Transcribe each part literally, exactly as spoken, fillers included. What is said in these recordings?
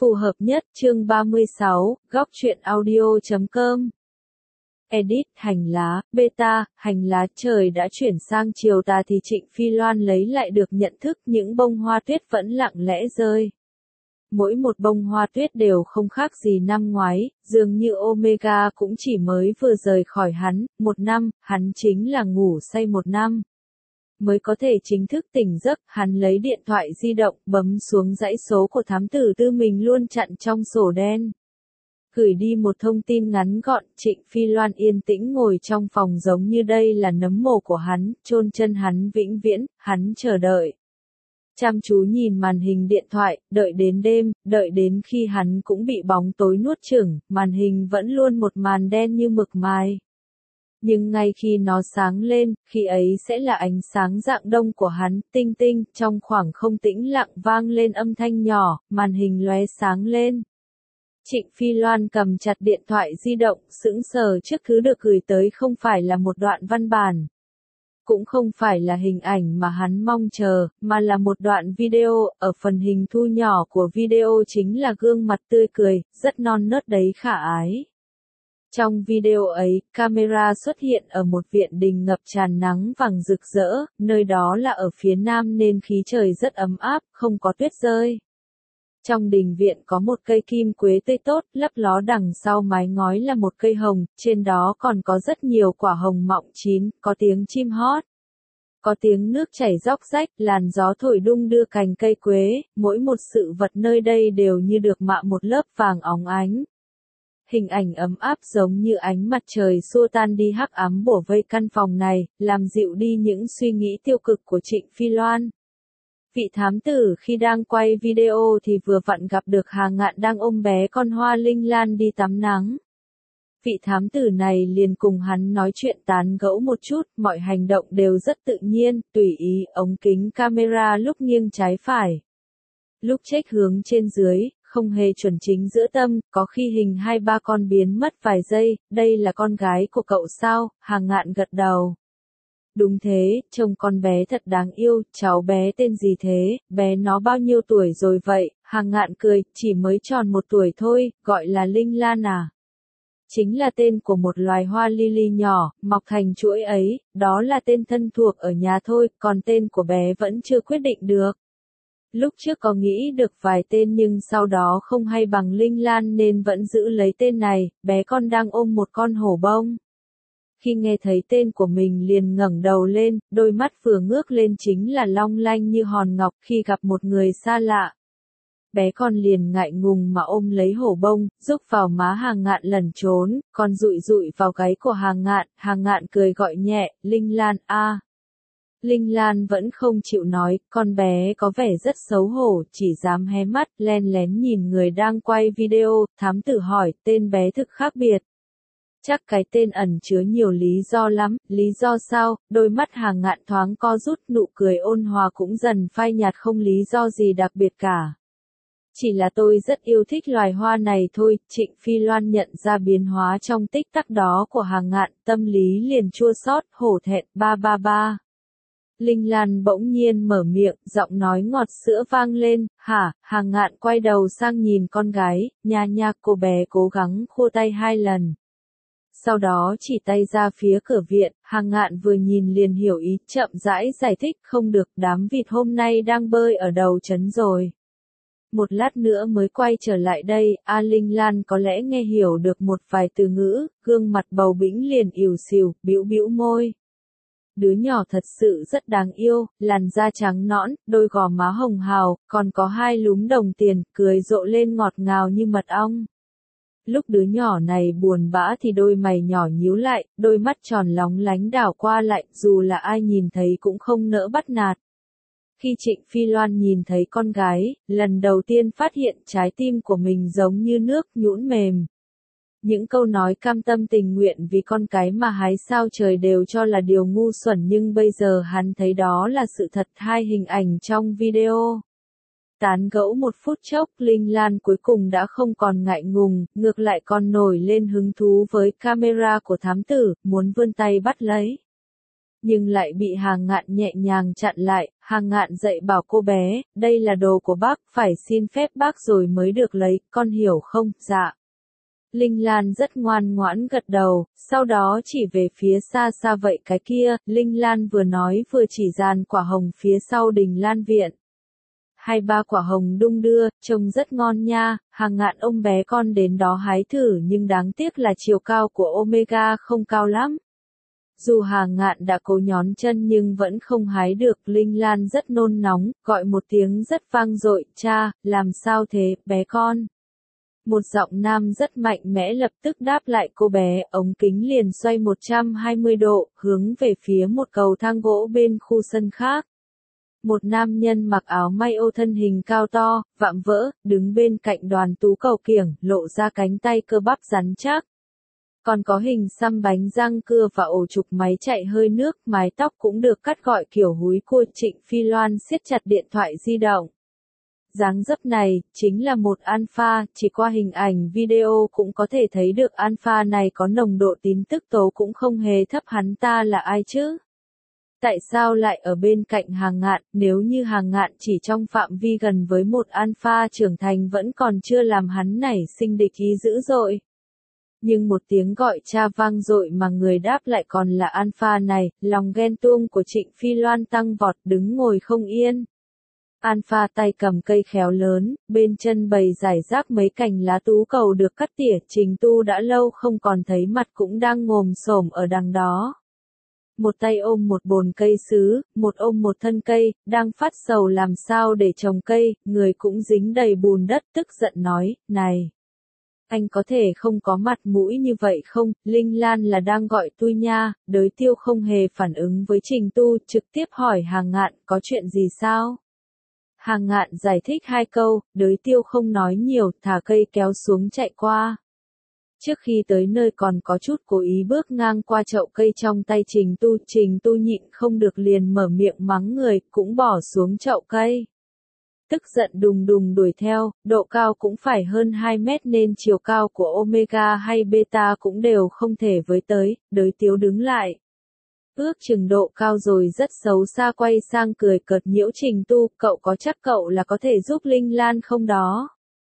Phù hợp nhất, chương ba mươi sáu, góc truyện audio chấm com. Edit, hành lá, beta, hành lá. Trời đã chuyển sang chiều tà thì Trịnh Phi Loan lấy lại được nhận thức, những bông hoa tuyết vẫn lặng lẽ rơi. Mỗi một bông hoa tuyết đều không khác gì năm ngoái, dường như Omega cũng chỉ mới vừa rời khỏi hắn, một năm, hắn chính là ngủ say một năm. Mới có thể chính thức tỉnh giấc, hắn lấy điện thoại di động, bấm xuống dãy số của thám tử tư mình luôn chặn trong sổ đen. Gửi đi một thông tin ngắn gọn, Trịnh Phi Loan yên tĩnh ngồi trong phòng giống như đây là nấm mồ của hắn, chôn chân hắn vĩnh viễn, hắn chờ đợi. Chăm chú nhìn màn hình điện thoại, đợi đến đêm, đợi đến khi hắn cũng bị bóng tối nuốt chửng, màn hình vẫn luôn một màn đen như mực mai. Nhưng ngay khi nó sáng lên, khi ấy sẽ là ánh sáng rạng đông của hắn, tinh tinh, trong khoảng không tĩnh lặng vang lên âm thanh nhỏ, màn hình lóe sáng lên. Trịnh Phi Loan cầm chặt điện thoại di động, sững sờ trước thứ được gửi tới không phải là một đoạn văn bản. Cũng không phải là hình ảnh mà hắn mong chờ, mà là một đoạn video, ở phần hình thu nhỏ của video chính là gương mặt tươi cười, rất non nớt đấy khả ái. Trong video ấy, camera xuất hiện ở một viện đình ngập tràn nắng vàng rực rỡ, nơi đó là ở phía nam nên khí trời rất ấm áp, không có tuyết rơi. Trong đình viện có một cây kim quế tươi tốt, lấp ló đằng sau mái ngói là một cây hồng, trên đó còn có rất nhiều quả hồng mọng chín, có tiếng chim hót. Có tiếng nước chảy róc rách, làn gió thổi đung đưa cành cây quế, mỗi một sự vật nơi đây đều như được mạ một lớp vàng óng ánh. Hình ảnh ấm áp giống như ánh mặt trời xua tan đi hắc ám bủa vây căn phòng này, làm dịu đi những suy nghĩ tiêu cực của Trịnh Phi Loan. Vị thám tử khi đang quay video thì vừa vặn gặp được Hà Ngạn đang ôm bé con Hoa Linh Lan đi tắm nắng. Vị thám tử này liền cùng hắn nói chuyện tán gẫu một chút, mọi hành động đều rất tự nhiên, tùy ý, ống kính camera lúc nghiêng trái phải. Lúc check hướng trên dưới, không hề chuẩn chính giữa tâm, có khi hình hai ba con biến mất vài giây, đây là con gái của cậu sao, Hà Ngạn gật đầu. Đúng thế, trông con bé thật đáng yêu, cháu bé tên gì thế, bé nó bao nhiêu tuổi rồi vậy, Hà Ngạn cười, chỉ mới tròn một tuổi thôi, gọi là Linh Lan à. Chính là tên của một loài hoa lily nhỏ, mọc thành chuỗi ấy, đó là tên thân thuộc ở nhà thôi, còn tên của bé vẫn chưa quyết định được. Lúc trước có nghĩ được vài tên nhưng sau đó không hay bằng Linh Lan nên vẫn giữ lấy tên này, bé con đang ôm một con hổ bông. Khi nghe thấy tên của mình liền ngẩng đầu lên, đôi mắt vừa ngước lên chính là long lanh như hòn ngọc khi gặp một người xa lạ. Bé con liền ngại ngùng mà ôm lấy hổ bông, rúc vào má Hà Ngạn lẩn trốn, còn dụi dụi vào gáy của Hà Ngạn, Hà Ngạn cười gọi nhẹ, Linh Lan a. À. Linh Lan vẫn không chịu nói, con bé có vẻ rất xấu hổ, chỉ dám hé mắt, len lén nhìn người đang quay video, thám tử hỏi, tên bé thực khác biệt. Chắc cái tên ẩn chứa nhiều lý do lắm, lý do sao, đôi mắt Hà Ngạn thoáng co rút, nụ cười ôn hòa cũng dần phai nhạt, không lý do gì đặc biệt cả. Chỉ là tôi rất yêu thích loài hoa này thôi, Trịnh Phi Loan nhận ra biến hóa trong tích tắc đó của Hà Ngạn, tâm lý liền chua xót, hổ thẹn, ba ba ba. Linh Lan bỗng nhiên mở miệng, giọng nói ngọt sữa vang lên, hả, Hà Ngạn quay đầu sang nhìn con gái, nha nha, cô bé cố gắng khua tay hai lần. Sau đó chỉ tay ra phía cửa viện, Hà Ngạn vừa nhìn liền hiểu ý, chậm rãi giải thích, không được, đám vịt hôm nay đang bơi ở đầu trấn rồi. Một lát nữa mới quay trở lại đây, A Linh Lan có lẽ nghe hiểu được một vài từ ngữ, gương mặt bầu bĩnh liền ỉu xìu, bĩu bĩu môi. Đứa nhỏ thật sự rất đáng yêu, làn da trắng nõn, đôi gò má hồng hào, còn có hai lúm đồng tiền, cười rộ lên ngọt ngào như mật ong. Lúc đứa nhỏ này buồn bã thì đôi mày nhỏ nhíu lại, đôi mắt tròn lóng lánh đảo qua lại, dù là ai nhìn thấy cũng không nỡ bắt nạt. Khi Trịnh Phi Loan nhìn thấy con gái, lần đầu tiên phát hiện trái tim của mình giống như nước nhũn mềm. Những câu nói cam tâm tình nguyện vì con cái mà hái sao trời đều cho là điều ngu xuẩn nhưng bây giờ hắn thấy đó là sự thật. Hai hình ảnh trong video. Tán gẫu một phút chốc, Linh Lan cuối cùng đã không còn ngại ngùng, ngược lại còn nổi lên hứng thú với camera của thám tử, muốn vươn tay bắt lấy. Nhưng lại bị Hà Ngạn nhẹ nhàng chặn lại, Hàng Ngạn dạy bảo cô bé, đây là đồ của bác, phải xin phép bác rồi mới được lấy, con hiểu không? Dạ. Linh Lan rất ngoan ngoãn gật đầu, sau đó chỉ về phía xa xa vậy cái kia, Linh Lan vừa nói vừa chỉ dàn quả hồng phía sau đình Lan viện. Hai ba quả hồng đung đưa, trông rất ngon nha, Hàng Ngạn ôm bé con đến đó hái thử nhưng đáng tiếc là chiều cao của Omega không cao lắm. Dù Hàng Ngạn đã cố nhón chân nhưng vẫn không hái được, Linh Lan rất nôn nóng, gọi một tiếng rất vang dội, cha, làm sao thế, bé con? Một giọng nam rất mạnh mẽ lập tức đáp lại cô bé, ống kính liền xoay một trăm hai mươi độ, hướng về phía một cầu thang gỗ bên khu sân khác. Một nam nhân mặc áo may ô thân hình cao to, vạm vỡ, đứng bên cạnh Đoàn Tú Cầu kiểng, lộ ra cánh tay cơ bắp rắn chắc. Còn có hình xăm bánh răng cưa và ổ trục máy chạy hơi nước, mái tóc cũng được cắt gọi kiểu húi cua. Trịnh Phi Loan siết chặt điện thoại di động. Dáng dấp này, chính là một alpha, chỉ qua hình ảnh video cũng có thể thấy được alpha này có nồng độ tín tức tố cũng không hề thấp, hắn ta là ai chứ? Tại sao lại ở bên cạnh Hàng Ngạn, nếu như Hàng Ngạn chỉ trong phạm vi gần với một alpha trưởng thành vẫn còn chưa làm hắn nảy sinh địch ý dữ dội. Nhưng một tiếng gọi cha vang dội mà người đáp lại còn là alpha này, lòng ghen tuông của Trịnh Phi Loan tăng vọt, đứng ngồi không yên. Alpha tay cầm cây khéo lớn, bên chân bày rải rác mấy cành lá tú cầu được cắt tỉa, Trình Tu đã lâu không còn thấy mặt cũng đang ngồm xổm ở đằng đó. Một tay ôm một bồn cây sứ, một ôm một thân cây, đang phát sầu làm sao để trồng cây, người cũng dính đầy bùn đất, tức giận nói, này! Anh có thể không có mặt mũi như vậy không? Linh Lan là đang gọi tôi nha, Đới Tiêu không hề phản ứng với Trình Tu, trực tiếp hỏi Hàng Ngạn, có chuyện gì sao? Hàng Ngạn giải thích hai câu, Đới Tiêu không nói nhiều, thả cây kéo xuống chạy qua. Trước khi tới nơi còn có chút cố ý bước ngang qua chậu cây trong tay Trình Tu, Trình Tu nhịn không được liền mở miệng mắng người, cũng bỏ xuống chậu cây. Tức giận đùng đùng đuổi theo, độ cao cũng phải hơn hai mét nên chiều cao của Omega hay Beta cũng đều không thể với tới, Đới Tiêu đứng lại. Ước chừng độ cao rồi rất xấu xa quay sang cười cợt nhiễu Trình Tu, cậu có chắc cậu là có thể giúp Linh Lan không đó?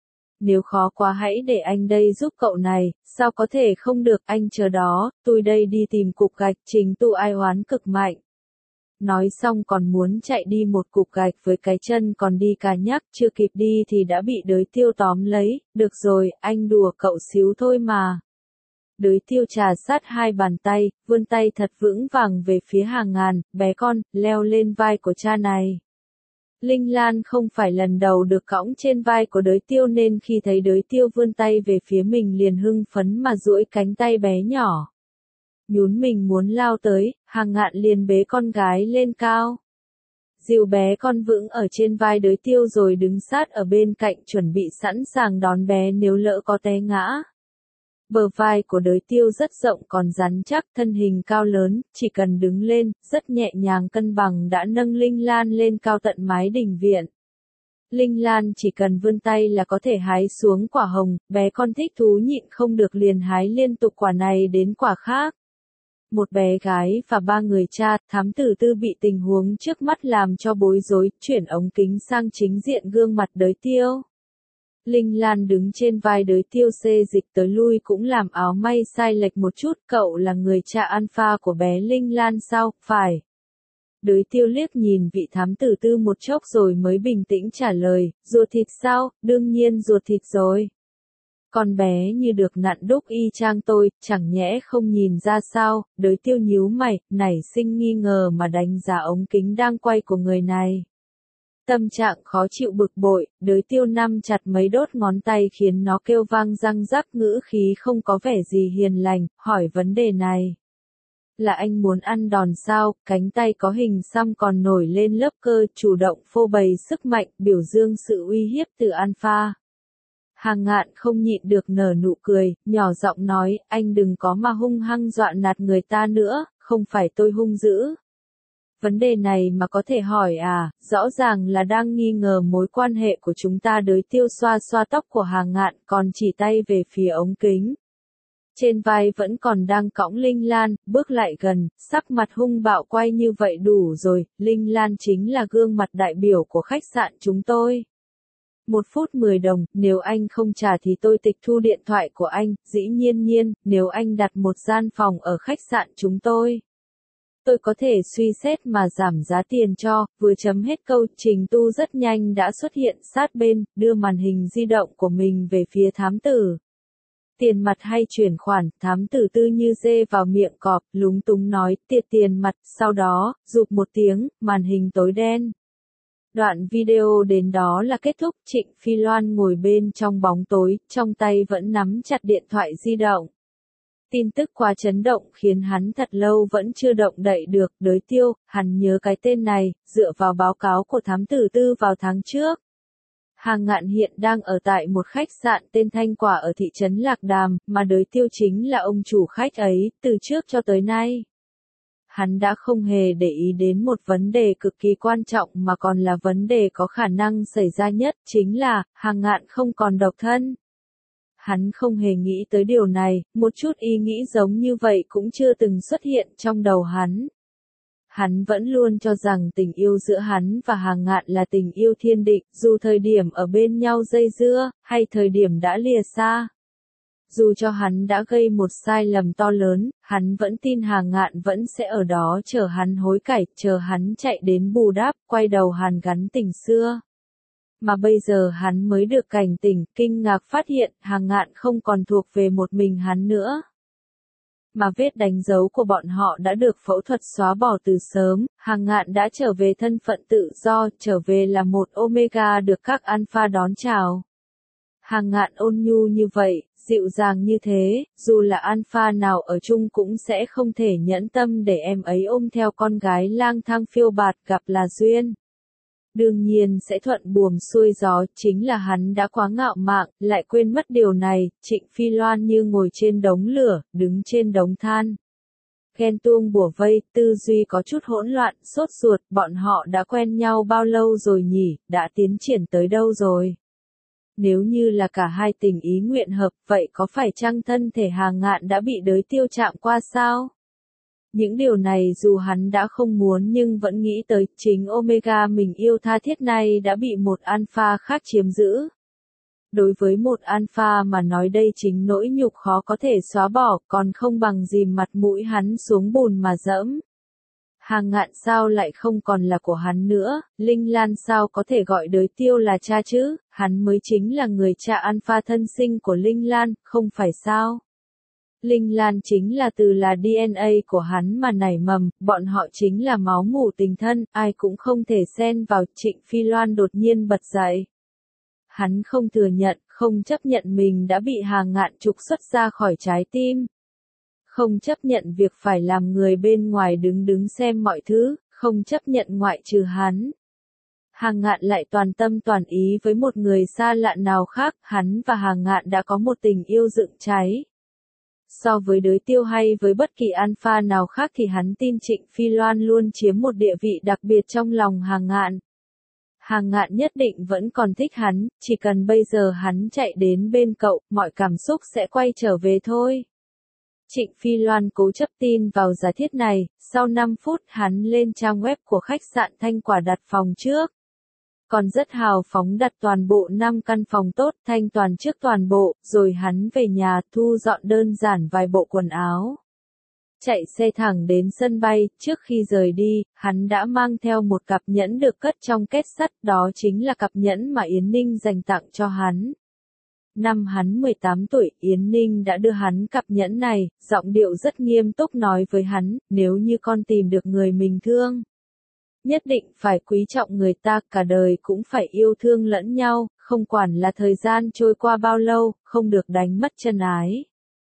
Nếu khó quá hãy để anh đây giúp cậu này, sao có thể không được, anh chờ đó, tôi đây đi tìm cục gạch. Trình Tu ai oán cực mạnh. Nói xong còn muốn chạy đi một cục gạch với cái chân còn đi cà nhắc, chưa kịp đi thì đã bị Đới Tiêu tóm lấy, được rồi, anh đùa cậu xíu thôi mà. Đới Tiêu trà sát hai bàn tay, vươn tay thật vững vàng về phía Hàng Ngạn, bé con, leo lên vai của cha này. Linh Lan không phải lần đầu được cõng trên vai của Đới Tiêu nên khi thấy Đới Tiêu vươn tay về phía mình liền hưng phấn mà duỗi cánh tay bé nhỏ. Nhún mình muốn lao tới, Hàng Ngạn liền bế con gái lên cao. Dìu bé con vững ở trên vai Đới Tiêu rồi đứng sát ở bên cạnh chuẩn bị sẵn sàng đón bé nếu lỡ có té ngã. Bờ vai của Đới Tiêu rất rộng còn rắn chắc, thân hình cao lớn, chỉ cần đứng lên, rất nhẹ nhàng cân bằng đã nâng Linh Lan lên cao tận mái đình viện. Linh Lan chỉ cần vươn tay là có thể hái xuống quả hồng, bé con thích thú nhịn không được liền hái liên tục quả này đến quả khác. Một bé gái và ba người cha, Thám Tử Tư bị tình huống trước mắt làm cho bối rối, chuyển ống kính sang chính diện gương mặt Đới Tiêu. Linh Lan đứng trên vai Đới Tiêu xê dịch tới lui cũng làm áo may sai lệch một chút, cậu là người cha alpha của bé Linh Lan sao? Phải. Đới Tiêu liếc nhìn vị Thám Tử Tư một chốc rồi mới bình tĩnh trả lời, ruột thịt sao? Đương nhiên ruột thịt rồi. Con bé như được nặn đúc y chang tôi, chẳng nhẽ không nhìn ra sao? Đới Tiêu nhíu mày, nảy sinh nghi ngờ mà đánh giá ống kính đang quay của người này. Tâm trạng khó chịu bực bội, Đới Tiêu nắm chặt mấy đốt ngón tay khiến nó kêu vang răng rắc, ngữ khí không có vẻ gì hiền lành, hỏi vấn đề này. Là anh muốn ăn đòn sao? Cánh tay có hình xăm còn nổi lên lớp cơ, chủ động phô bày sức mạnh, biểu dương sự uy hiếp từ alpha. Hàng Ngạn không nhịn được nở nụ cười, nhỏ giọng nói, anh đừng có mà hung hăng dọa nạt người ta nữa, không phải tôi hung dữ. Vấn đề này mà có thể hỏi à, rõ ràng là đang nghi ngờ mối quan hệ của chúng ta. Đới Tiêu xoa xoa tóc của Hàng Ngạn còn chỉ tay về phía ống kính. Trên vai vẫn còn đang cõng Linh Lan, bước lại gần, sắc mặt hung bạo quay như vậy đủ rồi, Linh Lan chính là gương mặt đại biểu của khách sạn chúng tôi. Một phút mười đồng, nếu anh không trả thì tôi tịch thu điện thoại của anh, dĩ nhiên nhiên, nếu anh đặt một gian phòng ở khách sạn chúng tôi. Tôi có thể suy xét mà giảm giá tiền cho, vừa chấm hết câu, Trình Tu rất nhanh đã xuất hiện sát bên, đưa màn hình di động của mình về phía thám tử. Tiền mặt hay chuyển khoản, thám tử tư như dê vào miệng cọp, lúng túng nói, tiệt tiền mặt, sau đó, rụp một tiếng, màn hình tối đen. Đoạn video đến đó là kết thúc, Trịnh Phi Loan ngồi bên trong bóng tối, trong tay vẫn nắm chặt điện thoại di động. Tin tức quá chấn động khiến hắn thật lâu vẫn chưa động đậy được, Đới Tiêu, hắn nhớ cái tên này, dựa vào báo cáo của thám tử tư vào tháng trước. Hàng Ngạn hiện đang ở tại một khách sạn tên Thanh Quả ở thị trấn Lạc Đàm, mà Đới Tiêu chính là ông chủ khách ấy, từ trước cho tới nay. Hắn đã không hề để ý đến một vấn đề cực kỳ quan trọng mà còn là vấn đề có khả năng xảy ra nhất, chính là, Hàng Ngạn không còn độc thân. Hắn không hề nghĩ tới điều này, một chút ý nghĩ giống như vậy cũng chưa từng xuất hiện trong đầu hắn. Hắn vẫn luôn cho rằng tình yêu giữa hắn và Hàng Ngạn là tình yêu thiên định, dù thời điểm ở bên nhau dây dưa, hay thời điểm đã lìa xa. Dù cho hắn đã gây một sai lầm to lớn, hắn vẫn tin Hàng Ngạn vẫn sẽ ở đó chờ hắn hối cải, chờ hắn chạy đến bù đắp, quay đầu hàn gắn tình xưa. Mà bây giờ hắn mới được cảnh tỉnh, kinh ngạc phát hiện Hàng Ngạn không còn thuộc về một mình hắn nữa. Mà vết đánh dấu của bọn họ đã được phẫu thuật xóa bỏ từ sớm, Hàng Ngạn đã trở về thân phận tự do, trở về là một Omega được các Alpha đón chào. Hàng Ngạn ôn nhu như vậy, dịu dàng như thế, dù là Alpha nào ở chung cũng sẽ không thể nhẫn tâm để em ấy ôm theo con gái lang thang phiêu bạt, gặp là duyên. Đương nhiên sẽ thuận buồm xuôi gió, chính là hắn đã quá ngạo mạn, lại quên mất điều này, Trịnh Phi Loan như ngồi trên đống lửa, đứng trên đống than. Ghen tuông bủa vây, tư duy có chút hỗn loạn, sốt ruột, bọn họ đã quen nhau bao lâu rồi nhỉ, đã tiến triển tới đâu rồi? Nếu như là cả hai tình ý nguyện hợp, vậy có phải chăng thân thể Hàng Ngạn đã bị Đới Tiêu chạm qua sao? Những điều này dù hắn đã không muốn nhưng vẫn nghĩ tới, chính Omega mình yêu tha thiết này đã bị một Alpha khác chiếm giữ. Đối với một Alpha mà nói đây chính nỗi nhục khó có thể xóa bỏ, còn không bằng dìm mặt mũi hắn xuống bùn mà dẫm. Hàng Ngạn sao lại không còn là của hắn nữa, Linh Lan sao có thể gọi Đới Tiêu là cha chứ, hắn mới chính là người cha Alpha thân sinh của Linh Lan, không phải sao? Linh Lan chính là từ là đê en a của hắn mà nảy mầm, bọn họ chính là máu mủ tình thân, ai cũng không thể xen vào. Trịnh Phi Loan đột nhiên bật dậy. Hắn không thừa nhận, không chấp nhận mình đã bị Hàng Ngạn trục xuất ra khỏi trái tim. Không chấp nhận việc phải làm người bên ngoài đứng đứng xem mọi thứ, không chấp nhận ngoại trừ hắn. Hàng Ngạn lại toàn tâm toàn ý với một người xa lạ nào khác, hắn và Hàng Ngạn đã có một tình yêu rực cháy. So với Đới Tiêu hay với bất kỳ Alpha nào khác thì hắn tin Trịnh Phi Loan luôn chiếm một địa vị đặc biệt trong lòng Hàng Ngạn. Hàng Ngạn nhất định vẫn còn thích hắn, chỉ cần bây giờ hắn chạy đến bên cậu, mọi cảm xúc sẽ quay trở về thôi. Trịnh Phi Loan cố chấp tin vào giả thiết này, sau năm phút hắn lên trang web của khách sạn Thanh Quả đặt phòng trước. Còn rất hào phóng đặt toàn bộ năm căn phòng tốt, thanh toàn trước toàn bộ, rồi hắn về nhà thu dọn đơn giản vài bộ quần áo. Chạy xe thẳng đến sân bay, trước khi rời đi, hắn đã mang theo một cặp nhẫn được cất trong két sắt, đó chính là cặp nhẫn mà Yến Ninh dành tặng cho hắn. Năm hắn mười tám tuổi, Yến Ninh đã đưa hắn cặp nhẫn này, giọng điệu rất nghiêm túc nói với hắn, nếu như con tìm được người mình thương. Nhất định phải quý trọng người ta, cả đời cũng phải yêu thương lẫn nhau, không quản là thời gian trôi qua bao lâu, không được đánh mất chân ái.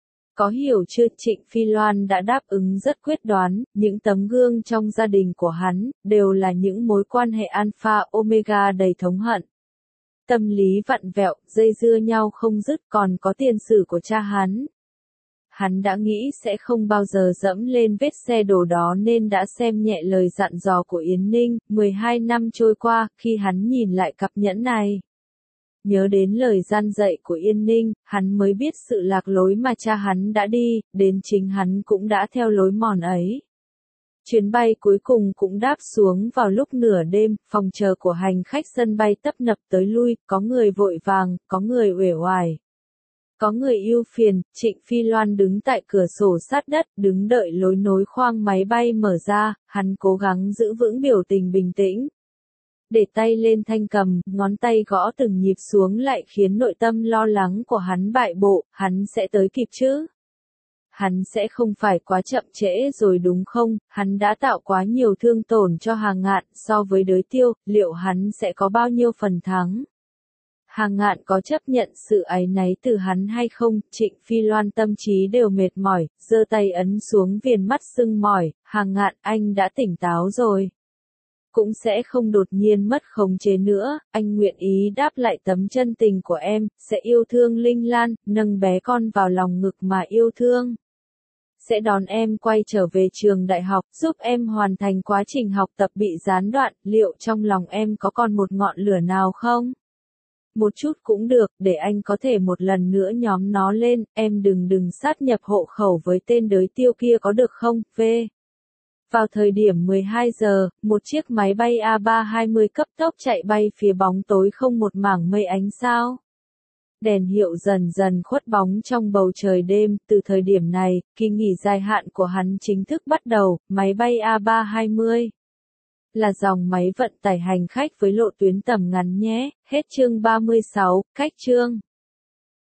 Có hiểu chưa? Trịnh Phi Loan đã đáp ứng rất quyết đoán, những tấm gương trong gia đình của hắn, đều là những mối quan hệ Alpha Omega đầy thống hận. Tâm lý vặn vẹo, dây dưa nhau không dứt, còn có tiền sử của cha hắn. Hắn đã nghĩ sẽ không bao giờ dẫm lên vết xe đổ đó nên đã xem nhẹ lời dặn dò của Yến Ninh. mười hai năm trôi qua, khi hắn nhìn lại cặp nhẫn này, nhớ đến lời gian dạy của Yên Ninh, hắn mới biết sự lạc lối mà cha hắn đã đi, đến chính hắn cũng đã theo lối mòn ấy. Chuyến bay cuối cùng cũng đáp xuống vào lúc nửa đêm, phòng chờ của hành khách sân bay tấp nập tới lui, có người vội vàng, có người uể oải. Có người ưu phiền, Trịnh Phi Loan đứng tại cửa sổ sát đất, đứng đợi lối nối khoang máy bay mở ra, hắn cố gắng giữ vững biểu tình bình tĩnh. Để tay lên thanh cầm, ngón tay gõ từng nhịp xuống lại khiến nội tâm lo lắng của hắn bại bộ, hắn sẽ tới kịp chứ? Hắn sẽ không phải quá chậm trễ rồi đúng không? Hắn đã tạo quá nhiều thương tổn cho Hàng Ngạn, so với Đới Tiêu, liệu hắn sẽ có bao nhiêu phần thắng? Hàng Ngạn có chấp nhận sự áy náy từ hắn hay không? Trịnh Phi Loan tâm trí đều mệt mỏi, giơ tay ấn xuống viền mắt sưng mỏi, Hàng Ngạn, anh đã tỉnh táo rồi. Cũng sẽ không đột nhiên mất khống chế nữa, anh nguyện ý đáp lại tấm chân tình của em, sẽ yêu thương Linh Lan, nâng bé con vào lòng ngực mà yêu thương. Sẽ đón em quay trở về trường đại học, giúp em hoàn thành quá trình học tập bị gián đoạn, liệu trong lòng em có còn một ngọn lửa nào không? Một chút cũng được, để anh có thể một lần nữa nhóm nó lên, em đừng đừng sát nhập hộ khẩu với tên Đới Tiêu kia có được không? V. Vào thời điểm mười hai giờ, một chiếc máy bay A ba hai mươi cấp tốc chạy bay phía bóng tối không một mảng mây ánh sao. Đèn hiệu dần dần khuất bóng trong bầu trời đêm, từ thời điểm này, kỳ nghỉ dài hạn của hắn chính thức bắt đầu, máy bay A ba hai mươi. Là dòng máy vận tải hành khách với lộ tuyến tầm ngắn nhé, hết chương ba mươi sáu, cách chương.